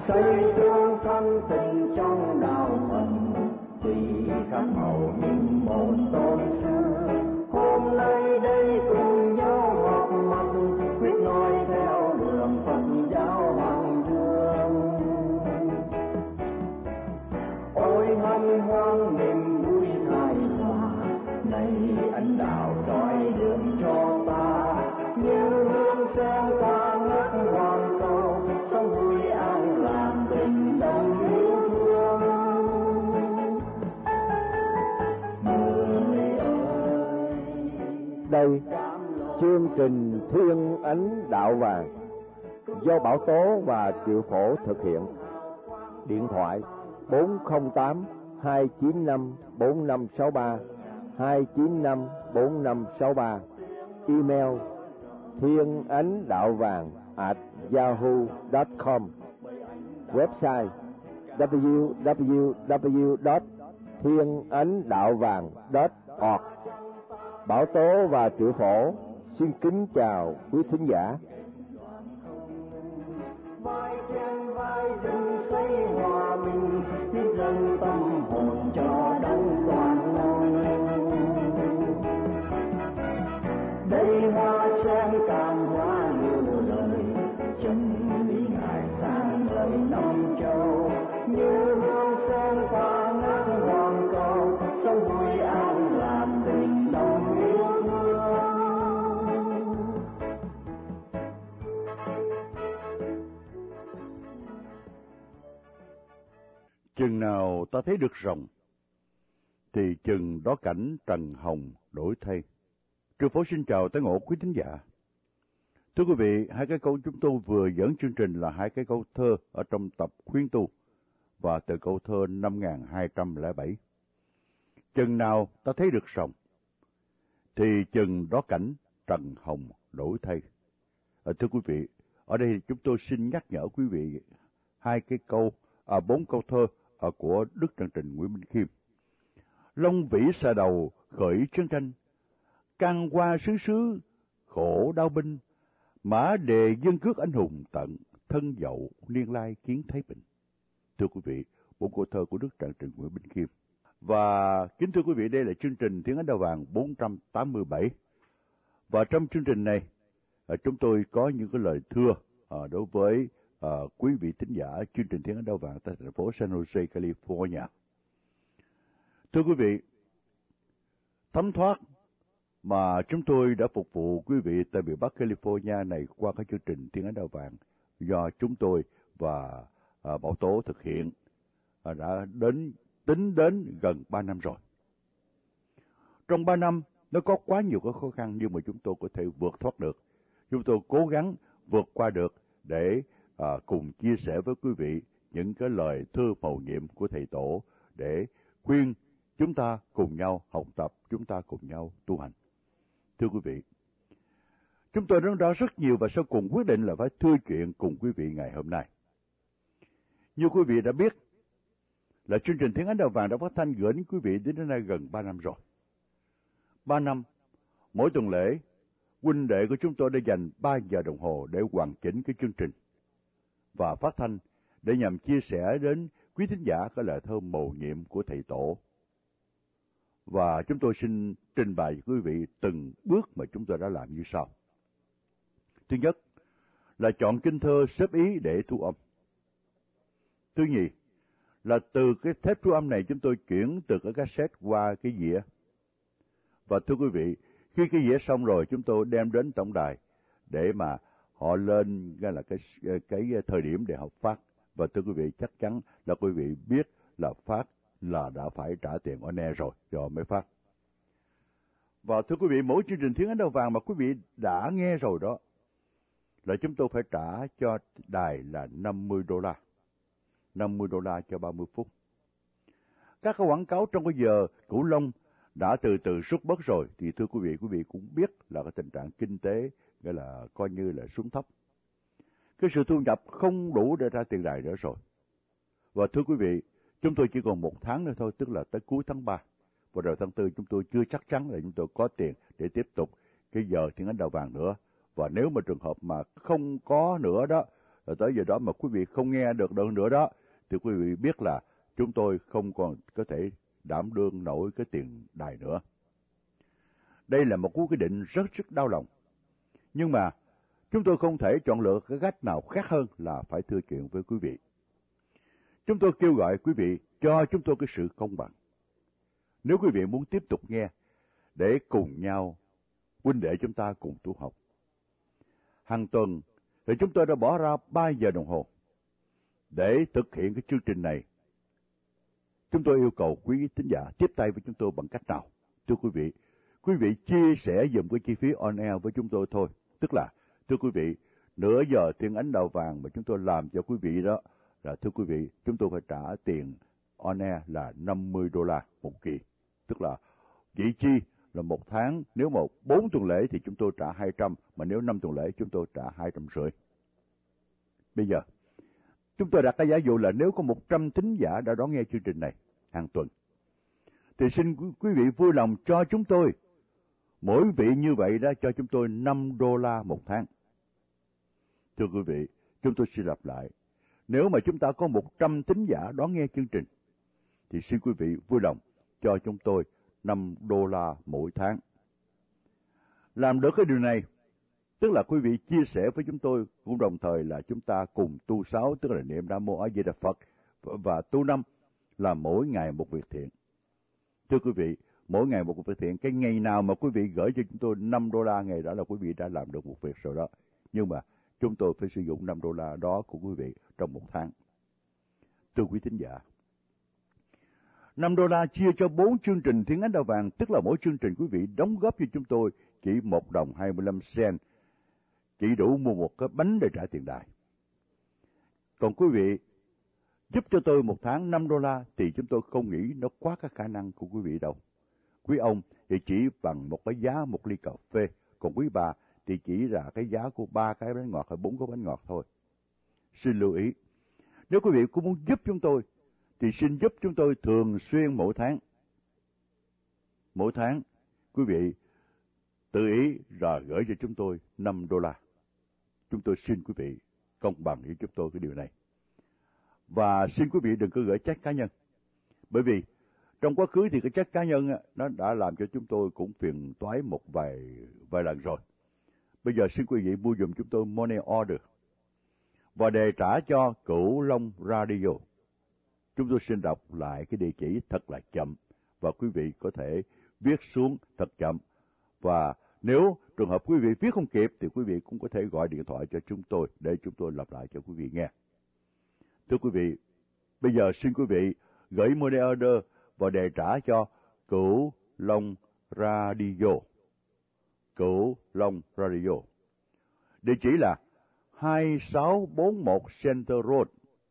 xây tương thân tình trong đạo Phật, tùy khác màu nhưng một tôn sư. Hôm nay đây cùng nhau học mặt, quyết nói theo đường Phật giáo Hoàng Dương. Ôi hân hoan niềm vui thái hòa, này ấn đạo soi đường cho ta, như hương sen qua ngất hoàng cầu, sống vui an lạc tình đồng yêu thương. Người ơi, đây chương trình Thiên Ánh Đạo Vàng do Bảo Tố và Triệu Phổ thực hiện. Điện thoại 408 295 4563 295 4563. Email thienanhdaovang@yahoo.com. Website www.thienanhdaovang.org. Bảo Tố và Triệu Phổ xin kính chào quý thính giả. vai trên vai dừng xây hòa bình, hiến dâng tâm hồn cho đấng toàn năng. Đây hoa sen càng hoa nhiều lời, chân lý ngài sáng ngời năm châu, như hương sen qua ngát hoàng cầu, sống vui an lạc tình đồng yêu thương. Chừng nào ta thấy được rồng, thì chừng đó cảnh trần hồng đổi thay. Triệu Phổ xin chào tới ngộ quý thính giả. Thưa quý vị, hai cái câu chúng tôi vừa dẫn chương trình là hai cái câu thơ ở trong tập khuyên tu, và từ câu thơ 5207. Chừng nào ta thấy được rồng, thì chừng đó cảnh trần hồng đổi thay. Thưa quý vị, ở đây chúng tôi xin nhắc nhở quý vị bốn câu thơ của Đức Trần Trình Nguyễn Minh Khiêm. Long vĩ xà đầu khởi chiến tranh, can qua xứ xứ khổ đau binh, mã đề dân cước anh hùng tận, thân dậu niên lai kiến thái bình. Thưa quý vị, bốn câu thơ của Đức Trần Trình Nguyễn Minh Khiêm. Và kính thưa quý vị, đây là chương trình Thiên Ánh Đạo Vàng 487. Và trong chương trình này, chúng tôi có những cái lời thưa đối với quý vị thính giả chương trình Thiên Ánh Đạo Vàng tại thành phố San Jose, California. Thưa quý vị, thấm thoát mà chúng tôi đã phục vụ quý vị tại miền Bắc California này qua các chương trình Thiên Ánh Đạo Vàng do chúng tôi và Bảo Tố thực hiện đã tính đến gần 3 năm rồi. Trong 3 năm, nó có quá nhiều cái khó khăn nhưng mà chúng tôi có thể vượt thoát được. Chúng tôi cố gắng vượt qua được để cùng chia sẻ với quý vị những cái lời thơ mầu nhiệm của Thầy Tổ để khuyên chúng ta cùng nhau học tập, chúng ta cùng nhau tu hành. Thưa quý vị, chúng tôi nói đó rất nhiều và sau cùng quyết định là phải thưa chuyện cùng quý vị ngày hôm nay. Như quý vị đã biết là chương trình Thiên Ánh Đạo Vàng đã phát thanh gửi đến quý vị đến nay gần 3 năm rồi. 3 năm, mỗi tuần lễ, huynh đệ của chúng tôi đã dành 3 giờ đồng hồ để hoàn chỉnh cái chương trình và phát thanh để nhằm chia sẻ đến quý thính giả cái lời thơ mầu nhiệm của Thầy Tổ. Và chúng tôi xin trình bày với quý vị từng bước mà chúng tôi đã làm như sau. Thứ nhất là chọn kinh thơ xếp ý để thu âm. Thứ nhì là từ cái thép thu âm này chúng tôi chuyển từ cái cassette qua cái dĩa. Và thưa quý vị, khi cái dĩa xong rồi chúng tôi đem đến tổng đài để mà họ lên là cái thời điểm để họ phát. Và thưa quý vị, chắc chắn là quý vị biết là phát là đã phải trả tiền on air rồi mới phát. Và thưa quý vị, mỗi chương trình Thiên Ánh Đạo Vàng mà quý vị đã nghe rồi đó là chúng tôi phải trả cho đài là $50. $50 cho 30 phút. Các cái quảng cáo trong cái giờ Cửu Long đã từ từ rút bớt rồi thì thưa quý vị cũng biết là cái tình trạng kinh tế nghĩa là coi như là xuống thấp. Cái sự thu nhập không đủ để ra tiền đài nữa rồi. Và thưa quý vị, chúng tôi chỉ còn 1 tháng nữa thôi, tức là tới cuối tháng 3. Và đầu tháng 4 chúng tôi chưa chắc chắn là chúng tôi có tiền để tiếp tục cái giờ Thiên Ánh Đạo Vàng nữa. Và nếu mà trường hợp mà không có nữa đó, rồi tới giờ đó mà quý vị không nghe được đoạn nữa đó, thì quý vị biết là chúng tôi không còn có thể đảm đương nổi cái tiền đài nữa. Đây là một quyết định rất đau lòng. Nhưng mà chúng tôi không thể chọn lựa cái cách nào khác hơn là phải thưa chuyện với quý vị. Chúng tôi kêu gọi quý vị cho chúng tôi cái sự công bằng. Nếu quý vị muốn tiếp tục nghe, để cùng nhau, huynh đệ chúng ta cùng tu học. Hàng tuần thì chúng tôi đã bỏ ra 3 giờ đồng hồ để thực hiện cái chương trình này. Chúng tôi yêu cầu quý thính giả tiếp tay với chúng tôi bằng cách nào? Thưa quý vị chia sẻ dùm cái chi phí on air với chúng tôi thôi. Tức là, thưa quý vị, nửa giờ Thiên Ánh Đạo Vàng mà chúng tôi làm cho quý vị đó, là thưa quý vị, chúng tôi phải trả tiền on air là $50 một kỳ. Tức là, vị chi là một tháng, nếu mà 4 tuần lễ thì chúng tôi trả 200, mà nếu 5 tuần lễ chúng tôi trả 250. Bây giờ, chúng tôi đặt cái giả dụ là nếu có 100 thính giả đã đón nghe chương trình này hàng tuần, thì xin quý vị vui lòng cho chúng tôi, mỗi vị như vậy đã cho chúng tôi $5 một tháng. Thưa quý vị, chúng tôi xin lặp lại. Nếu mà chúng ta có 100 thính giả đón nghe chương trình, thì xin quý vị vui lòng cho chúng tôi $5 mỗi tháng. Làm được cái điều này, tức là quý vị chia sẻ với chúng tôi, cũng đồng thời là chúng ta cùng tu 6, tức là niệm Nam Mô A Di Đà Phật, và tu 5 là mỗi ngày một việc thiện. Thưa quý vị, mỗi ngày một việc thiện, cái ngày nào mà quý vị gửi cho chúng tôi $5, ngày đó là quý vị đã làm được một việc rồi đó. Nhưng mà chúng tôi phải sử dụng $5 đó của quý vị trong một tháng. Thưa quý thính giả, $5 chia cho 4 chương trình Thiên Ánh Đạo Vàng, tức là mỗi chương trình quý vị đóng góp cho chúng tôi chỉ $1.25, chỉ đủ mua một cái bánh để trả tiền đài. Còn quý vị giúp cho tôi một tháng $5 thì chúng tôi không nghĩ nó quá cái khả năng của quý vị đâu. Quý ông thì chỉ bằng một cái giá một ly cà phê, còn quý bà thì chỉ là cái giá của 3 cái bánh ngọt hay 4 cái bánh ngọt thôi. Xin lưu ý, nếu quý vị cũng muốn giúp chúng tôi, thì xin giúp chúng tôi thường xuyên mỗi tháng. Mỗi tháng, quý vị tự ý rồi gửi cho chúng tôi $5. Chúng tôi xin quý vị công bằng với chúng tôi cái điều này. Và xin quý vị đừng có gửi check cá nhân. Bởi vì trong quá khứ thì cái check cá nhân nó đã làm cho chúng tôi cũng phiền toái một vài lần rồi. Bây giờ xin quý vị mua dùm chúng tôi money order và đề trả cho Cửu Long Radio. Chúng tôi xin đọc lại cái địa chỉ thật là chậm, và quý vị có thể viết xuống thật chậm. Và nếu trường hợp quý vị viết không kịp thì quý vị cũng có thể gọi điện thoại cho chúng tôi để chúng tôi lặp lại cho quý vị nghe. Thưa quý vị, bây giờ xin quý vị gửi money order và đề trả cho Cửu Long Radio. Cửu Long Radio. Địa chỉ là 2641 Center Road.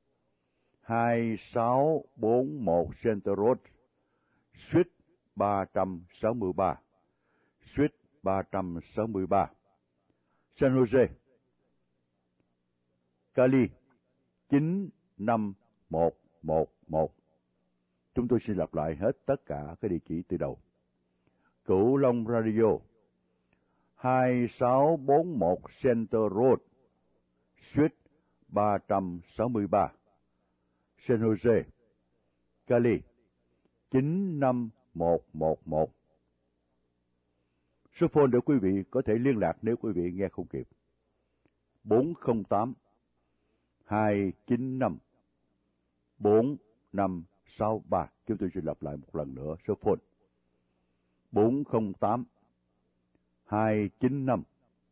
2641 Center Road, Suite 363. Suite 363. San Jose, Cali 95111. Chúng tôi xin lặp lại hết tất cả cái địa chỉ từ đầu. Cửu Long Radio, 2641 Center Road, Suite 363, San Jose, Cali 95111. Số phone để quý vị có thể liên lạc nếu quý vị nghe không kịp. 408 295 4563. Chúng tôi xin lặp lại một lần nữa số phone. 408 295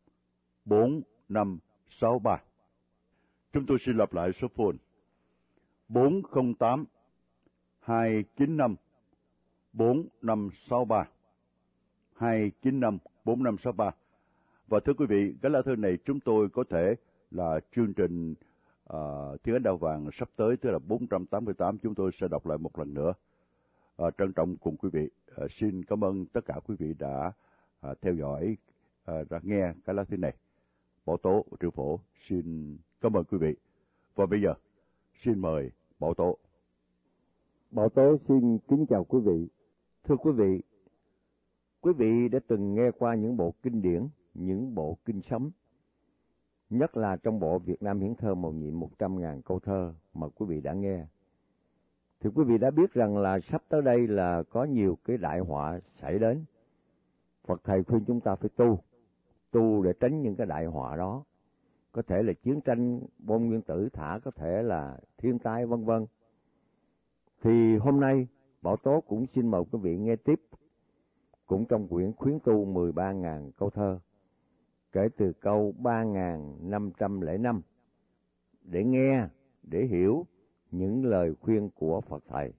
4563. Chúng tôi xin lặp lại số phone. 408 295 4563. 295 4563. Và thưa quý vị, cái lá thư này chúng tôi có thể là chương trình Thiên Ánh Đạo Vàng sắp tới, tức là 488, chúng tôi sẽ đọc lại một lần nữa. Trân trọng cùng quý vị. Xin cảm ơn tất cả quý vị đã theo dõi, đã nghe cái lá thư này. Bảo Tố Triệu Phổ xin cảm ơn quý vị. Và bây giờ xin mời Bảo Tố. Bảo Tố xin kính chào quý vị. Thưa quý vị đã từng nghe qua những bộ kinh điển, những bộ kinh sấm nhất là trong bộ Việt Nam Hiển Thơ mầu nhiệm 100.000 câu thơ mà quý vị đã nghe. Thì quý vị đã biết rằng là sắp tới đây là có nhiều cái đại họa xảy đến. Phật Thầy khuyên chúng ta phải tu để tránh những cái đại họa đó. Có thể là chiến tranh, bom nguyên tử, có thể là thiên tai vân vân. Thì hôm nay Bảo Tố cũng xin mời quý vị nghe tiếp, cũng trong quyển Khuyến Tu 13.000 câu thơ, kể từ câu 3.505, để nghe, để hiểu những lời khuyên của Phật Thầy.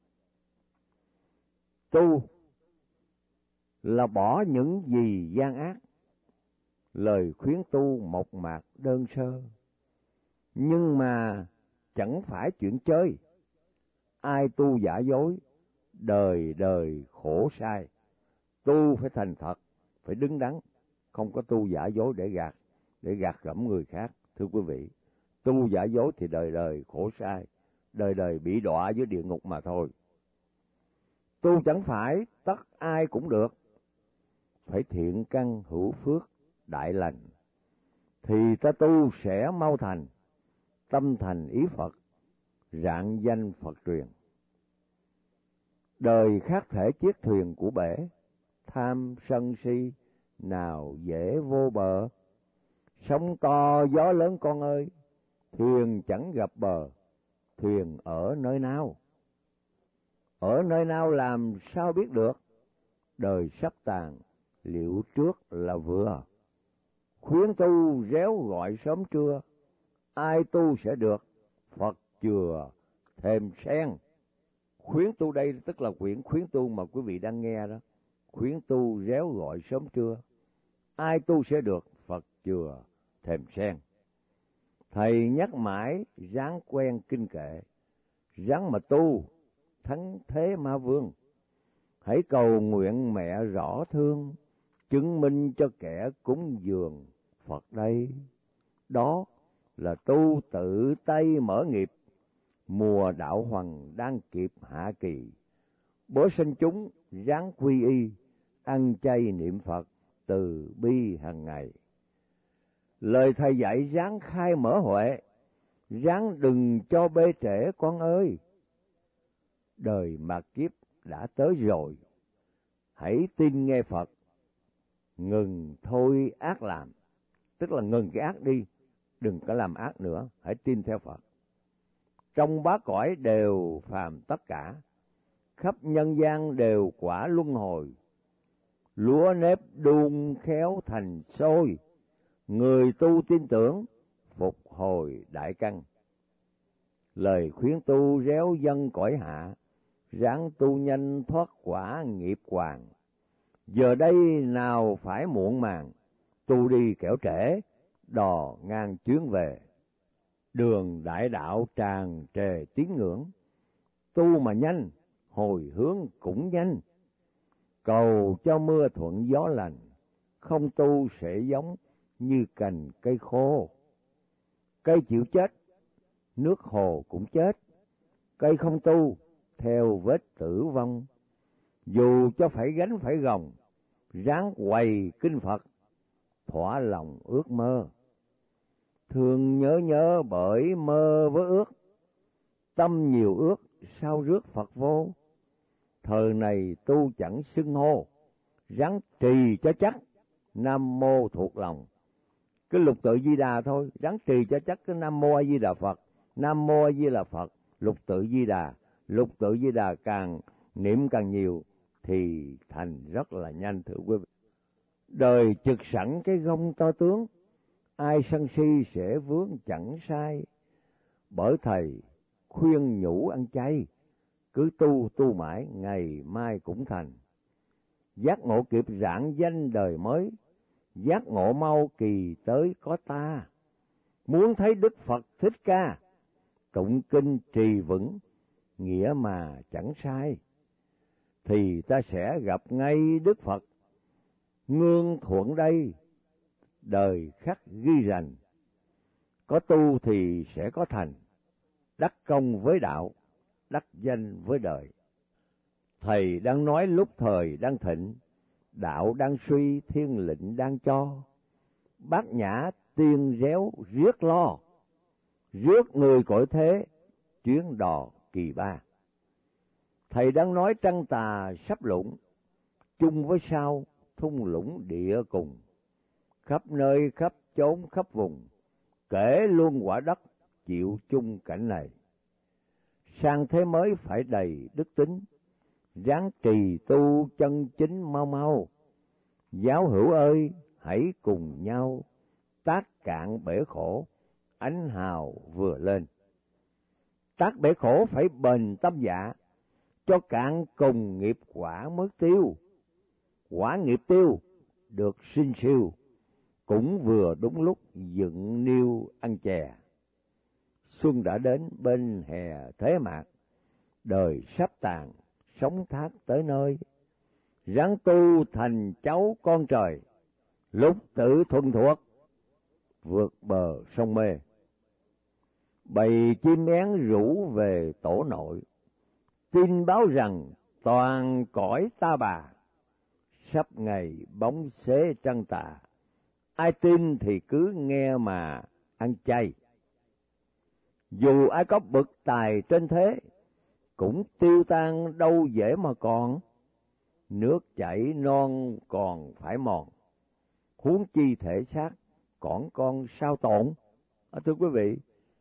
Tu là bỏ những gì gian ác, lời khuyến tu mộc mạc đơn sơ, nhưng mà chẳng phải chuyện chơi. Ai tu giả dối, đời đời khổ sai. Tu phải thành thật, phải đứng đắn, không có tu giả dối để gạt gẫm người khác. Thưa quý vị, tu giả dối thì đời đời khổ sai, đời đời bị đọa dưới địa ngục mà thôi. Tu chẳng phải tất ai cũng được, phải thiện căn hữu phước đại lành, thì ta tu sẽ mau thành, tâm thành ý Phật, rạng danh Phật truyền. Đời khác thể chiếc thuyền của bể, tham sân si nào dễ vô bờ. Sóng to gió lớn con ơi, thuyền chẳng gặp bờ, thuyền ở nơi nào? Ở nơi nào làm sao biết được, đời sắp tàn, liệu trước là vừa. Khuyến tu réo gọi sớm trưa, ai tu sẽ được, Phật chừa thêm sen. Khuyến tu đây tức là quyển Khuyến Tu mà quý vị đang nghe đó. Khuyến tu réo gọi sớm trưa, ai tu sẽ được, Phật chừa thêm sen. Thầy nhắc mãi ráng quen kinh kệ, ráng mà tu thắng thế ma vương. Hãy cầu nguyện mẹ rõ thương, chứng minh cho kẻ cúng dường Phật đây. Đó là tu tự tay mở nghiệp, mùa đạo hoằng đang kịp hạ kỳ. Bố sinh chúng ráng quy y, ăn chay niệm Phật từ bi hàng ngày. Lời thầy dạy ráng khai mở huệ, ráng đừng cho bê trễ con ơi. Đời mạt kiếp đã tới rồi, hãy tin nghe Phật, ngừng thôi ác làm. Tức là ngừng cái ác đi, đừng có làm ác nữa, hãy tin theo Phật. Trong bá cõi đều phàm tất cả, khắp nhân gian đều quả luân hồi. Lúa nếp đun khéo thành sôi, người tu tin tưởng phục hồi đại căn. Lời khuyến tu réo dân cõi hạ, ráng tu nhanh thoát quả nghiệp hoàng. Giờ đây nào phải muộn màng, tu đi kẻo trễ, đò ngang chuyến về. Đường đại đạo tràn trề tín ngưỡng, tu mà nhanh, hồi hướng cũng nhanh. Cầu cho mưa thuận gió lành, không tu sẽ giống như cành cây khô. Cây chịu chết, nước hồ cũng chết, cây không tu, theo vết tử vong. Dù cho phải gánh phải gồng, ráng quầy kinh Phật, thỏa lòng ước mơ. Thường nhớ bởi mơ với ước, tâm nhiều ước sao rước Phật vô. Thời này tu chẳng xưng hô, ráng trì cho chắc, Nam Mô thuộc lòng. Cái lục tự Di Đà thôi, ráng trì cho chắc cái Nam Mô A Di Đà Phật, Nam Mô A Di Đà Phật, lục tự Di Đà. Lục tự Di Đà càng niệm càng nhiều thì thành rất là nhanh, thưa quý vị. Đời trực sẵn cái gông to tướng, ai sân si sẽ vướng chẳng sai. Bởi thầy khuyên nhủ ăn chay, cứ tu mãi ngày mai cũng thành. Giác ngộ kịp rạng danh đời mới, giác ngộ mau kỳ tới có ta. Muốn thấy Đức Phật Thích Ca, tụng kinh trì vững, nghĩa mà chẳng sai. Thì ta sẽ gặp ngay Đức Phật, ngương thuận đây, đời khắc ghi rành. Có tu thì sẽ có thành, đắc công với đạo, đắc danh với đời. Thầy đang nói lúc thời đang thịnh, đạo đang suy, thiên lệnh đang cho. Bát nhã tiên réo riết lo, rước người cõi thế, chuyến đò kỳ ba. Thầy đang nói trăng tà sắp lụng, chung với sao thung lũng địa cùng. Khắp nơi khắp chốn khắp vùng, kể luôn quả đất chịu chung cảnh này. Sang thế mới phải đầy đức tính, ráng trì tu chân chính mau mau. Giáo hữu ơi, hãy cùng nhau tác cạn bể khổ, ánh hào vừa lên. Tác bể khổ phải bền tâm dạ, cho cạn cùng nghiệp quả mới tiêu. Quả nghiệp tiêu được sinh siêu, cũng vừa đúng lúc dựng niêu ăn chè. Xuân đã đến bên hè thế mạc, đời sắp tàn, sống thác tới nơi. Ráng tu thành cháu con trời, lúc tự thuần thuộc, vượt bờ sông mê. Bầy chim én rủ về tổ nội, tin báo rằng toàn cõi ta bà. Sắp ngày bóng xế trăng tà, ai tin thì cứ nghe mà ăn chay. Dù ai có bậc tài trên thế, cũng tiêu tan đâu dễ mà còn. Nước chảy non còn phải mòn, huống chi thể xác còn con sao tổn. Thưa quý vị,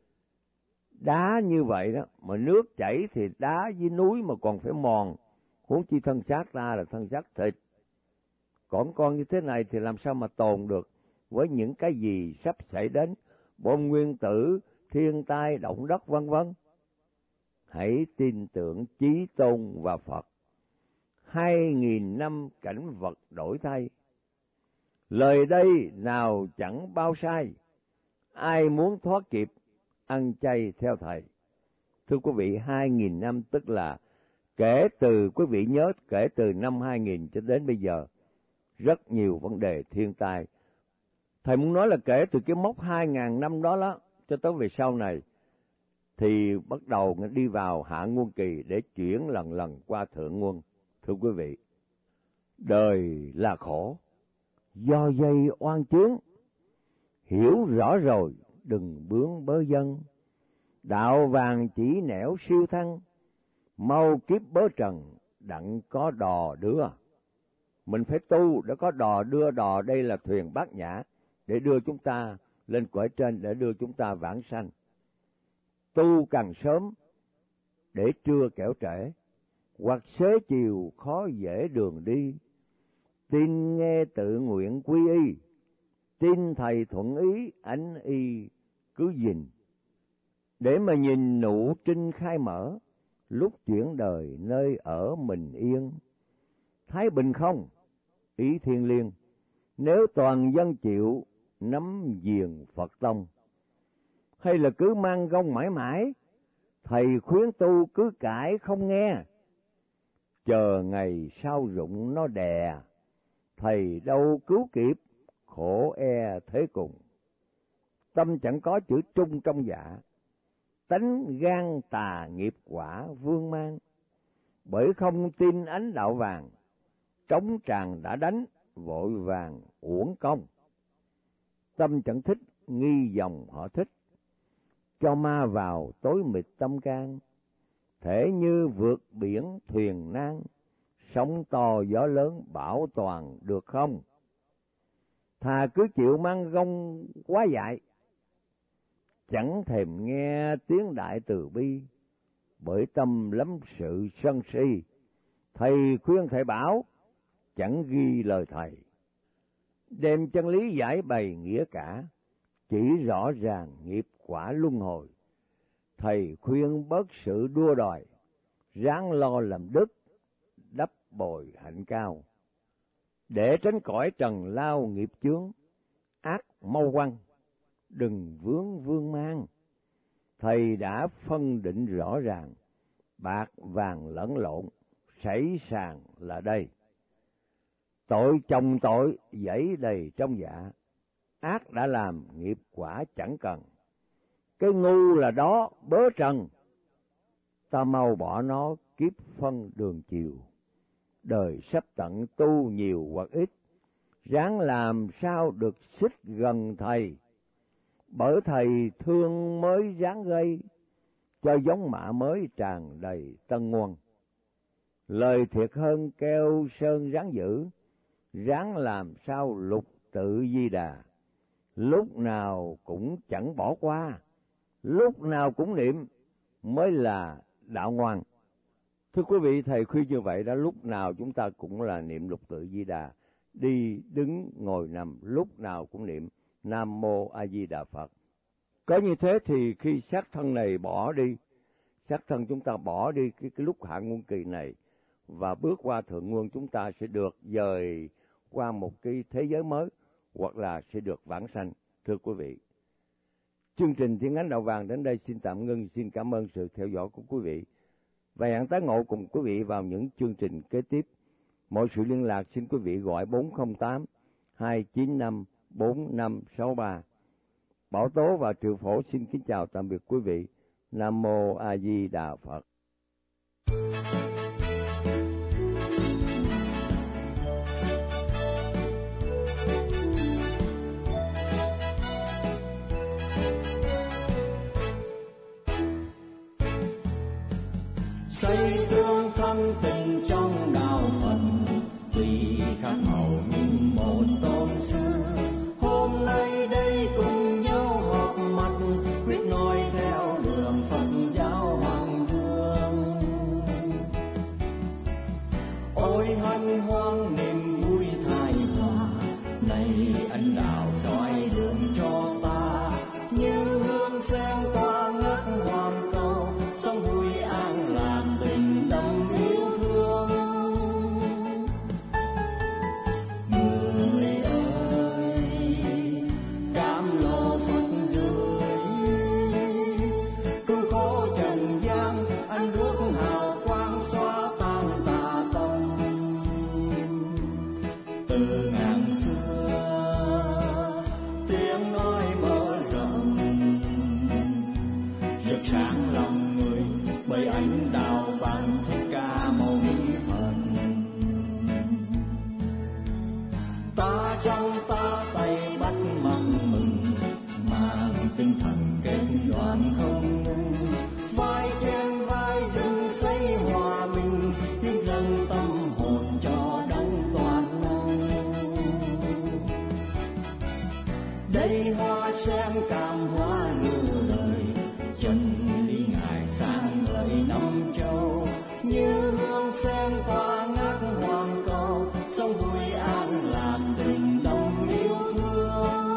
đá như vậy đó, mà nước chảy thì đá với núi mà còn phải mòn, huống chi thân xác ta là thân xác thịt. Còn con như thế này thì làm sao mà tồn được với những cái gì sắp xảy đến, bom nguyên tử, thiên tai, động đất vân vân. Hãy tin tưởng Chí Tôn và Phật. 2000 năm cảnh vật đổi thay, lời đây nào chẳng bao sai. Ai muốn thoát kịp, ăn chay theo thầy. Thưa quý vị, 2000 năm tức là kể từ, quý vị nhớ, kể từ năm 2000 cho đến bây giờ, rất nhiều vấn đề thiên tai. Thầy muốn nói là kể từ cái mốc 2000 năm đó cho tới về sau này, thì bắt đầu đi vào hạ nguồn kỳ để chuyển lần lần qua thượng nguồn. Thưa quý vị, đời là khổ, do dây oan chướng, hiểu rõ rồi đừng bướng bớ dân. Đạo vàng chỉ nẻo siêu thăng, mau kiếp bớ trần đặng có đò đưa. Mình phải tu để có đò đưa. Đò đây là thuyền Bát Nhã, để đưa chúng ta lên cõi trên, để đưa chúng ta vãng sanh. Tu càng sớm để trưa kẻo trễ, hoặc xế chiều khó dễ đường đi. Tin nghe tự nguyện quy y, tin thầy thuận ý ánh y cứ gìn. Để mà nhìn nụ trinh khai mở, lúc chuyển đời nơi ở mình yên. Thái bình không, ý thiên liêng, nếu toàn dân chịu nắm giềng Phật tông. Hay là cứ mang gông mãi mãi, thầy khuyến tu cứ cãi không nghe. Chờ ngày sau rụng nó đè, thầy đâu cứu kịp, khổ e thế cùng. Tâm chẳng có chữ trung trong dạ, tánh gan tà nghiệp quả vương mang. Bởi không tin ánh đạo vàng, trống tràng đã đánh, vội vàng uổng công. Tâm chẳng thích, nghi dòng họ thích, cho ma vào tối mịt tâm can. Thể như vượt biển thuyền nan, sóng to gió lớn bảo toàn được không? Thà cứ chịu mang gông quá dại, chẳng thèm nghe tiếng đại từ bi. Bởi tâm lắm sự sân si, thầy khuyên thầy bảo, chẳng ghi lời thầy. Đem chân lý giải bày nghĩa cả, chỉ rõ ràng nghiệp quả luân hồi. Thầy khuyên bớt sự đua đòi, ráng lo làm đức, đắp bồi hạnh cao. Để tránh cõi trần lao nghiệp chướng, ác mau quăng, đừng vướng vương mang. Thầy đã phân định rõ ràng, bạc vàng lẫn lộn, sảy sàng là đây. Tội chồng tội dẫy đầy trong dạ, ác đã làm nghiệp quả chẳng cần. Cái ngu là đó bớ trần, ta mau bỏ nó kiếp phân đường chiều. Đời sắp tận tu nhiều hoặc ít, ráng làm sao được xích gần thầy. bởi thầy thương mới ráng gây, cho giống mạ mới tràn đầy tân nguồn. Lời thiệt hơn kêu sơn ráng giữ, ráng làm sao lục tự Di Đà. Lúc nào cũng chẳng bỏ qua, lúc nào cũng niệm mới là đạo ngoan. Thưa quý vị, thầy khuyên như vậy đó, lúc nào chúng ta cũng là niệm lục tự Di Đà, đi đứng ngồi nằm lúc nào cũng niệm Nam Mô A Di Đà Phật. Có như thế thì khi xác thân này bỏ đi, xác thân chúng ta bỏ đi cái lúc hạ nguồn kỳ này và bước qua thượng nguồn, chúng ta sẽ được dời qua một cái thế giới mới hoặc là sẽ được vãng sanh. Thưa quý vị, chương trình Thiên Ánh Đạo Vàng đến đây xin tạm ngưng. Xin cảm ơn sự theo dõi của quý vị và hẹn tái ngộ cùng quý vị vào những chương trình kế tiếp. Mọi sự liên lạc xin quý vị gọi 408 295 4563. Bảo Tố và Triệu Phổ xin kính chào tạm biệt quý vị. Nam Mô A Di Đà Phật. Xây tương thân tình trong đạo Phật, tuy khác màu nhưng một tôn sư. Hôm nay đây cùng nhau họp mặt, quyết nói theo đường Phật giáo Hoàng Dương. Ôi hân hoan niềm vui thái hòa, này ân đạo soi đường cho ta. Như hương sen tỏa ngất hoàng cầu, sống vui an lạc tình đậm yêu thương. Người ơi, cam lộ Phật dưới, cứu khổ trần gian, anh đuốc hào quang xóa tan tà tâm. Từ ngàn xưa tiếng nói mở rộng, rực sáng lòng người bởi ánh đạo vàng Thích Ca Mâu Ni Phật. Ta trong ta tay bắt mừng mừng, mang tinh thần kết đoàn không ngừng. Vai trên vai dâng xây hòa bình, hiến dâng tâm hồn cho đấng toàn năng. Đây hoa sen cam hoa nụ lời, chân lý ngài sáng ngời năm châu. Như hương sen tỏa ngát hoàng cầu, sống vui an lạc tình đồng yêu thương.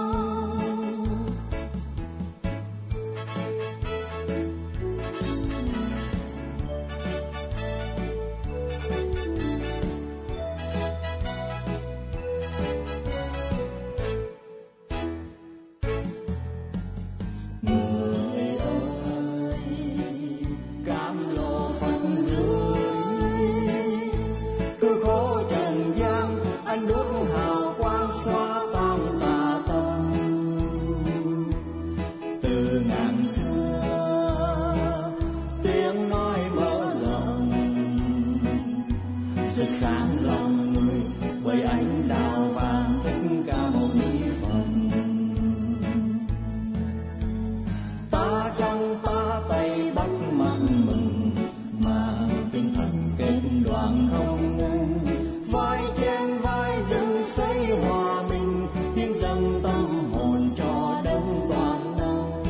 Người ơi, cam lộ Phật dưới, cứu khổ trần gian, anh đuốc hào quang xóa tan tà tâm. Từ ngàn xưa tiếng nói mở rộng, rực sáng lòng người bởi ánh đạo vàng Thích Ca Mâu Ni Phật. Ta trong ta tay bắt mừng mừng, mang tinh thần kết đoàn không ngừng. Vai trên vai dâng xây hòa bình, hiến dâng tâm hồn cho đấng toàn năng.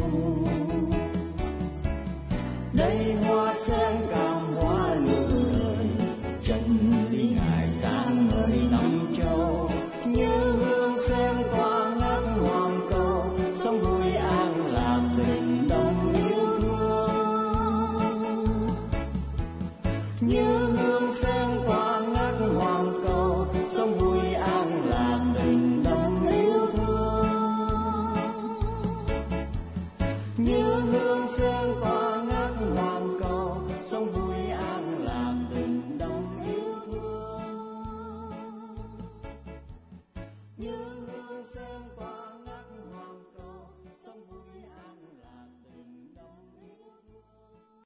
Đây hoa sen cam hoa nụ lời, chân lý ngài sáng ngời năm châu. Như hương sen tỏa ngát hoàng cầu, sống vui an lạc tình đồng yêu thương. Như